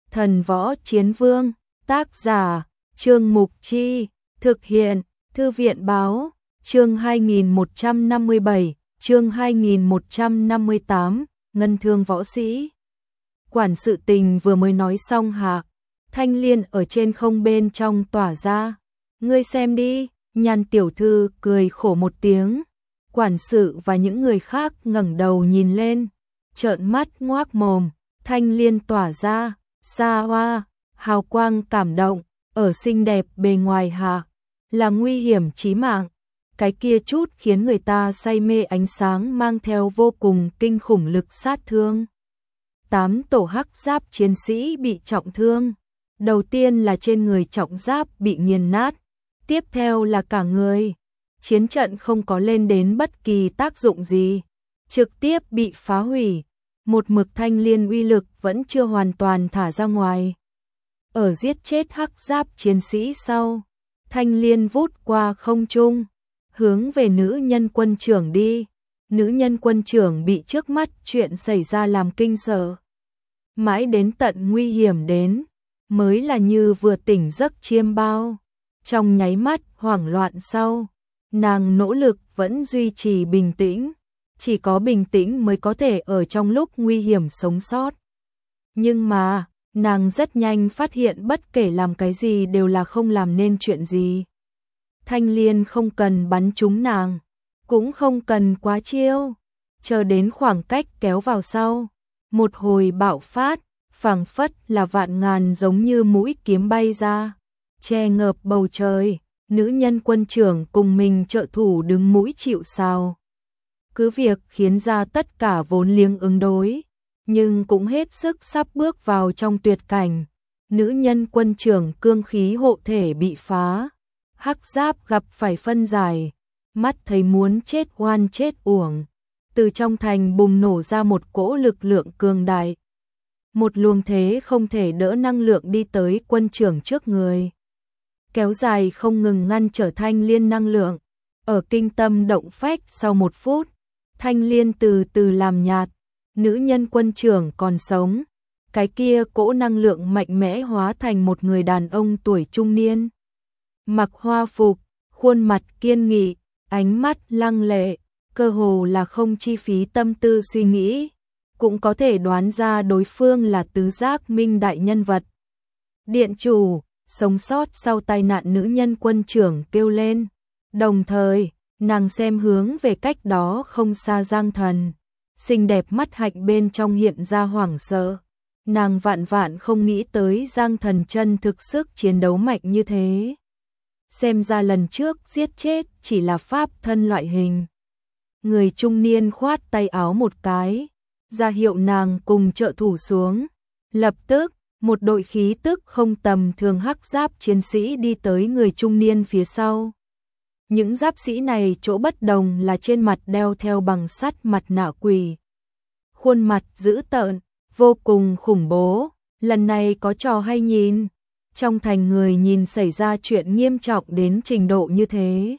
Thần Võ Chiến Vương, tác giả, Trương Mục Chi, thực hiện, Thư viện Báo, chương 2157, chương 2158, Ngân Thương Võ Sĩ. Quản sự tình vừa mới nói xong Hạ Thanh Liên ở trên không bên trong tỏa ra. Ngươi xem đi, Nhan tiểu thư cười khổ một tiếng. Quản sự và những người khác ngẩng đầu nhìn lên, trợn mắt ngoác mồm. Thanh Liên tỏa ra, xa hoa, hào quang cảm động, ở xinh đẹp bề ngoài hạ là nguy hiểm chí mạng. Cái kia chút khiến người ta say mê ánh sáng mang theo vô cùng kinh khủng lực sát thương. 8 tổ hắc giáp chiến sĩ bị trọng thương. Đầu tiên là trên người trọng giáp bị nghiền nát, tiếp theo là cả người. Chiến trận không có lên đến bất kỳ tác dụng gì, trực tiếp bị phá hủy. Một mực Thanh Liên uy lực vẫn chưa hoàn toàn thả ra ngoài. Ở giết chết hắc giáp chiến sĩ sau, Thanh Liên vút qua không trung, hướng về nữ nhân quân trưởng đi. Nữ nhân quân trưởng bị trước mắt chuyện xảy ra làm kinh sợ. Mãi đến tận nguy hiểm đến, mới là như vừa tỉnh giấc chiêm bao. Trong nháy mắt hoảng loạn sau, nàng nỗ lực vẫn duy trì bình tĩnh. Chỉ có bình tĩnh mới có thể ở trong lúc nguy hiểm sống sót. Nhưng mà, nàng rất nhanh phát hiện bất kể làm cái gì đều là không làm nên chuyện gì. Thanh Liên không cần bắn trúng nàng, cũng không cần quá chiêu. Chờ đến khoảng cách kéo vào sau, một hồi bạo phát, phảng phất là vạn ngàn giống như mũi kiếm bay ra, che ngợp bầu trời. Nữ nhân quân trưởng cùng mình trợ thủ đứng mũi chịu sào. Cứ việc khiến ra tất cả vốn liếng ứng đối, nhưng cũng hết sức sắp bước vào trong tuyệt cảnh. Nữ nhân quân trưởng cương khí hộ thể bị phá, hắc giáp gặp phải phân giải, mắt thấy muốn chết oan chết uổng. Từ trong thành bùng nổ ra một cỗ lực lượng cường đại. Một luồng thế không thể đỡ năng lượng đi tới quân trưởng trước người. Kéo dài không ngừng ngăn trở Thanh Liên năng lượng. Ở kinh tâm động phách sau 1 phút, Thanh Liên từ từ làm nhạt. Nữ nhân quân trưởng còn sống. Cái kia cỗ năng lượng mạnh mẽ hóa thành một người đàn ông tuổi trung niên. Mặc hoa phục, khuôn mặt kiên nghị, ánh mắt lăng lệ, cơ hồ là không chi phí tâm tư suy nghĩ, cũng có thể đoán ra đối phương là tứ giác minh đại nhân vật. Điện chủ, sống sót sau tai nạn nữ nhân quân trưởng kêu lên. Đồng thời, nàng xem hướng về cách đó không xa Giang Thần. Xinh đẹp mắt hạnh bên trong hiện ra hoảng sợ. Nàng vạn vạn không nghĩ tới Giang Thần chân thực sức chiến đấu mạnh như thế. Xem ra lần trước giết chết chỉ là pháp thân loại hình. Người trung niên khoát tay áo một cái, ra hiệu nàng cùng trợ thủ xuống. Lập tức, một đội khí tức không tầm thường hắc giáp chiến sĩ đi tới người trung niên phía sau. Những giáp sĩ này chỗ bất đồng là trên mặt đeo theo bằng sắt mặt nạ quỷ. Khuôn mặt dữ tợn, vô cùng khủng bố. Lần này có trò hay nhìn. Trong thành người nhìn xảy ra chuyện nghiêm trọng đến trình độ như thế.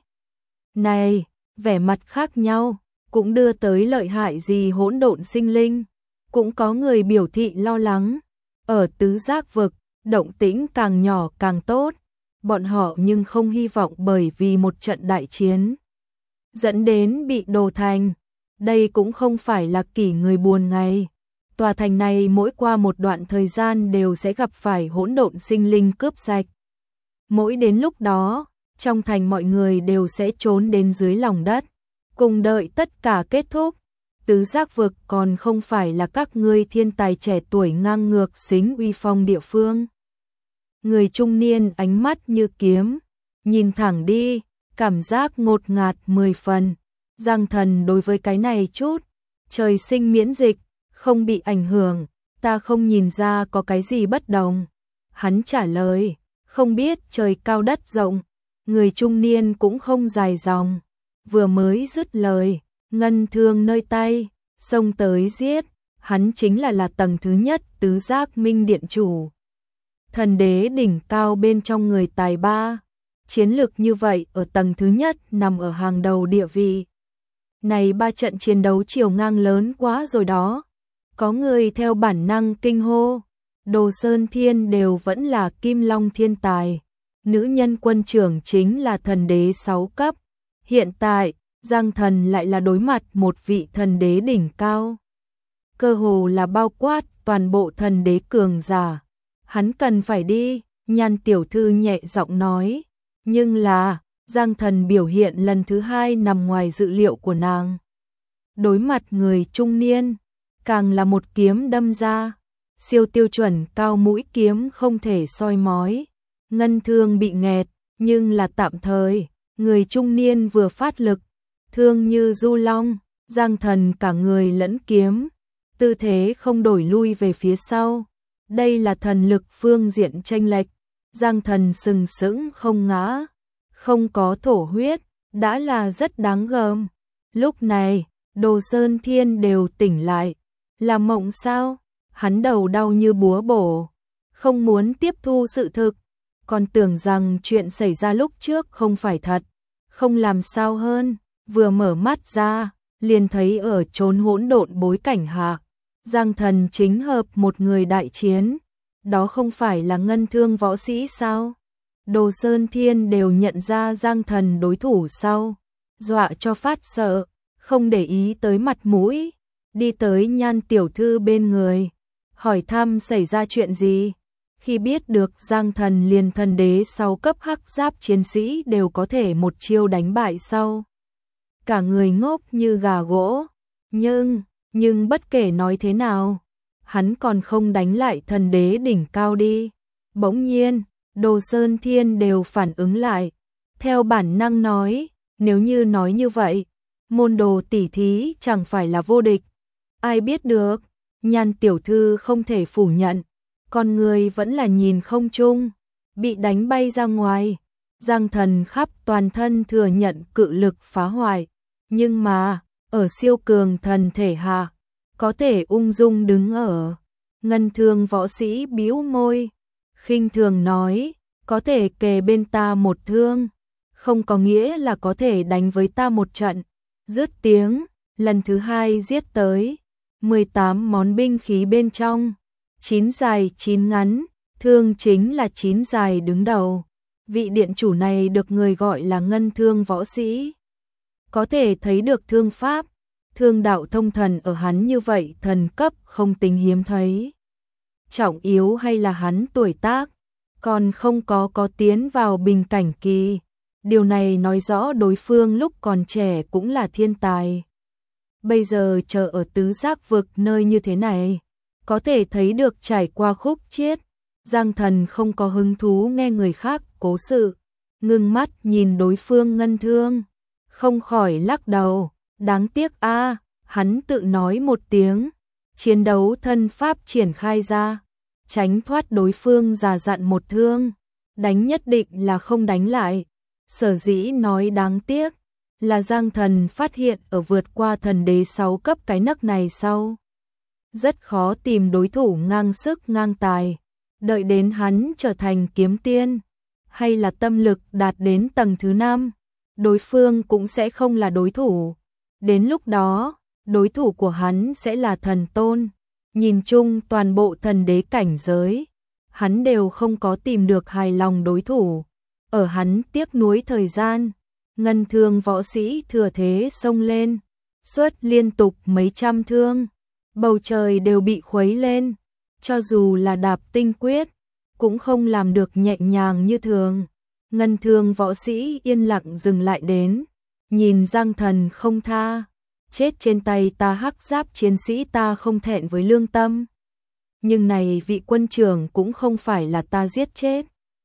Này, vẻ mặt khác nhau, cũng đưa tới lợi hại gì hỗn độn sinh linh. Cũng có người biểu thị lo lắng. Ở tứ giác vực, động tĩnh càng nhỏ càng tốt. Bọn họ nhưng không hy vọng bởi vì một trận đại chiến dẫn đến bị đổ thành. Đây cũng không phải là kỷ người buồn ngày. Tòa thành này mỗi qua một đoạn thời gian đều sẽ gặp phải hỗn độn sinh linh cướp sạch. Mỗi đến lúc đó, trong thành mọi người đều sẽ trốn đến dưới lòng đất, cùng đợi tất cả kết thúc. Tứ giác vực còn không phải là các ngươi thiên tài trẻ tuổi ngang ngược xính uy phong địa phương. Người trung niên ánh mắt như kiếm, nhìn thẳng đi, cảm giác ngột ngạt 10 phần. Giang Thần đối với cái này chút, trời sinh miễn dịch, không bị ảnh hưởng, ta không nhìn ra có cái gì bất đồng. Hắn trả lời, không biết trời cao đất rộng. Người trung niên cũng không dài dòng, vừa mới dứt lời, ngân thương nơi tay, xông tới giết. Hắn chính là tầng thứ nhất tứ giác minh điện chủ. Thần đế đỉnh cao bên trong người tài ba. Chiến lược như vậy ở tầng thứ nhất nằm ở hàng đầu địa vị. Này 3 trận chiến đấu chiều ngang lớn quá rồi đó. Có người theo bản năng kinh hô. Đồ Sơn Thiên đều vẫn là Kim Long thiên tài. Nữ nhân quân trưởng chính là thần đế 6 cấp. Hiện tại, Giang Thần lại là đối mặt một vị thần đế đỉnh cao. Cơ hồ là bao quát toàn bộ thần đế cường giả. Hắn cần phải đi, Nhan tiểu thư nhẹ giọng nói. Nhưng là, Giang Thần biểu hiện lần thứ 2 nằm ngoài dự liệu của nàng. Đối mặt người trung niên, càng là một kiếm đâm ra. Siêu tiêu chuẩn cao mũi kiếm không thể soi mói. Ngân thương bị nghẹt, nhưng là tạm thời. Người trung niên vừa phát lực, thương như du long, Giang Thần cả người lẫn kiếm, tư thế không đổi lui về phía sau. Đây là thần lực phương diện chênh lệch. Giang Thần sừng sững không ngã, không có thổ huyết, đã là rất đáng gờm. Lúc này, Đồ Sơn Thiên đều tỉnh lại. Là mộng sao? Hắn đầu đau như búa bổ, không muốn tiếp thu sự thực, còn tưởng rằng chuyện xảy ra lúc trước không phải thật. Không làm sao hơn, vừa mở mắt ra, liền thấy ở chốn hỗn độn bối cảnh hạ, Giang Thần chính hợp một người đại chiến. Đó không phải là ngân thương võ sĩ sao? Đồ Sơn Thiên đều nhận ra Giang Thần đối thủ sau, dọa cho phát sợ, không để ý tới mặt mũi, đi tới Nhan tiểu thư bên người, hỏi thăm xảy ra chuyện gì. Khi biết được Giang Thần liền thần đế 6 cấp hắc giáp chiến sĩ đều có thể một chiêu đánh bại sau, cả người ngốc như gà gỗ. Nhưng bất kể nói thế nào, hắn còn không đánh lại thần đế đỉnh cao đi. Bỗng nhiên, Đồ Sơn Thiên đều phản ứng lại, theo bản năng nói, nếu như nói như vậy, môn đồ tỷ thí chẳng phải là vô địch. Ai biết được, Nhan tiểu thư không thể phủ nhận, con người vẫn là nhìn không chung, bị đánh bay ra ngoài. Giang Thần khắp toàn thân thừa nhận cự lực phá hoại, nhưng mà, ở siêu cường thần thể hạ, có thể ung dung đứng ở. Ngân thương võ sĩ bĩu môi, khinh thường nói, có thể kề bên ta một thương, không có nghĩa là có thể đánh với ta một trận. Dứt tiếng, lần thứ 2 giết tới, 18 món binh khí bên trong, 9 dài 9 ngắn, thương chính là 9 dài đứng đầu. Vị điện chủ này được người gọi là ngân thương võ sĩ. Có thể thấy được thương pháp, thương đạo thông thần ở hắn như vậy thần cấp không tính hiếm thấy. Trọng yếu hay là hắn tuổi tác, còn không có tiến vào bình cảnh kỳ. Điều này nói rõ đối phương lúc còn trẻ cũng là thiên tài. Bây giờ chờ ở tứ giác vực nơi như thế này, có thể thấy được trải qua khúc chiết. Giang Thần không có hứng thú nghe người khác cố sự, ngưng mắt nhìn đối phương ngân thương, không khỏi lắc đầu. Đáng tiếc a, hắn tự nói một tiếng, chiến đấu thân pháp triển khai ra, tránh thoát đối phương già dặn một thương, đánh nhất định là không đánh lại. Sở dĩ nói đáng tiếc, là Giang Thần phát hiện ở vượt qua thần đế 6 cấp cái nấc này sau, rất khó tìm đối thủ ngang sức ngang tài. Đợi đến hắn trở thành kiếm tiên, hay là tâm lực đạt đến tầng thứ 5, đối phương cũng sẽ không là đối thủ. Đến lúc đó, đối thủ của hắn sẽ là thần tôn. Nhìn chung toàn bộ thần đế cảnh giới, hắn đều không có tìm được hài lòng đối thủ. Ở hắn tiếc nuối thời gian, ngân thương võ sĩ thừa thế xông lên, xuất liên tục mấy trăm thương, bầu trời đều bị khuấy lên. Cho dù là đạp tinh quyết, cũng không làm được nhẹ nhàng như thường. Ngân thương võ sĩ yên lặng dừng lại đến, nhìn Giang Thần không tha. Chết trên tay ta hắc giáp chiến sĩ ta không thẹn với lương tâm. Nhưng này vị quân trưởng cũng không phải là ta giết chết.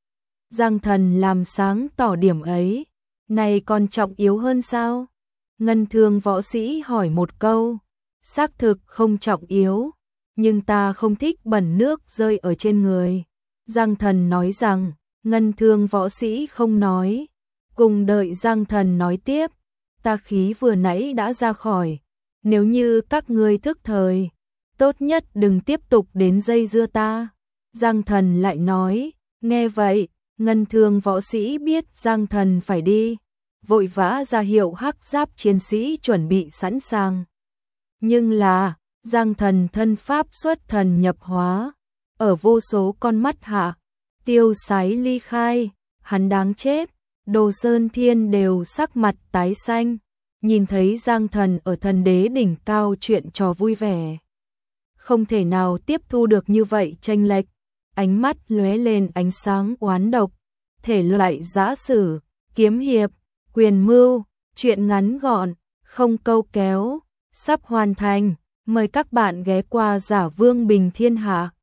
Giang Thần làm sáng tỏ điểm ấy, này còn trọng yếu hơn sao? Ngân thương võ sĩ hỏi một câu, xác thực không trọng yếu, nhưng ta không thích bẩn nước rơi ở trên người. Giang Thần nói rằng, ngân thương võ sĩ không nói, cùng đợi Giang Thần nói tiếp. Ta khí vừa nãy đã ra khỏi, nếu như các ngươi thức thời, tốt nhất đừng tiếp tục đến dây dưa ta. Giang Thần lại nói, nghe vậy, ngân thương võ sĩ biết Giang Thần phải đi, vội vã ra hiệu hắc giáp chiến sĩ chuẩn bị sẵn sàng. Nhưng là, Giang Thần thân pháp xuất thần nhập hóa, ở vô số con mắt hạ, tiêu sái ly khai, hắn đáng chết, Đồ Sơn Thiên đều sắc mặt tái xanh, nhìn thấy Giang Thần ở thần đế đỉnh cao chuyện trò vui vẻ. Không thể nào tiếp thu được như vậy chênh lệch, ánh mắt lóe lên ánh sáng oán độc, thể loại giã sử, kiếm hiệp, quyền mưu, chuyện ngắn gọn, không câu kéo, sắp hoàn thành, mời các bạn ghé qua Giả Vương Bình Thiên Hạ.